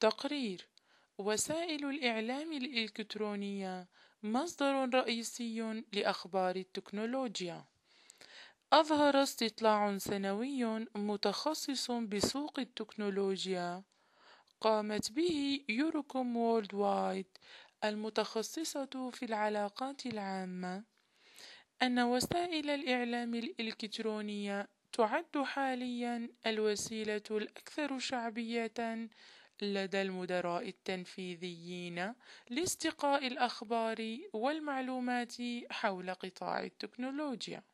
تقرير: وسائل الإعلام الإلكترونية مصدر رئيسي لأخبار التكنولوجيا. أظهر استطلاع سنوي متخصص بسوق التكنولوجيا قامت به يوروكوم وورلد وايد المتخصصة في العلاقات العامة أن وسائل الإعلام الإلكترونية تعد حاليًا الوسيلة الأكثر شعبية لدى المدراء التنفيذيين لاستقاء الأخبار والمعلومات حول قطاع التكنولوجيا.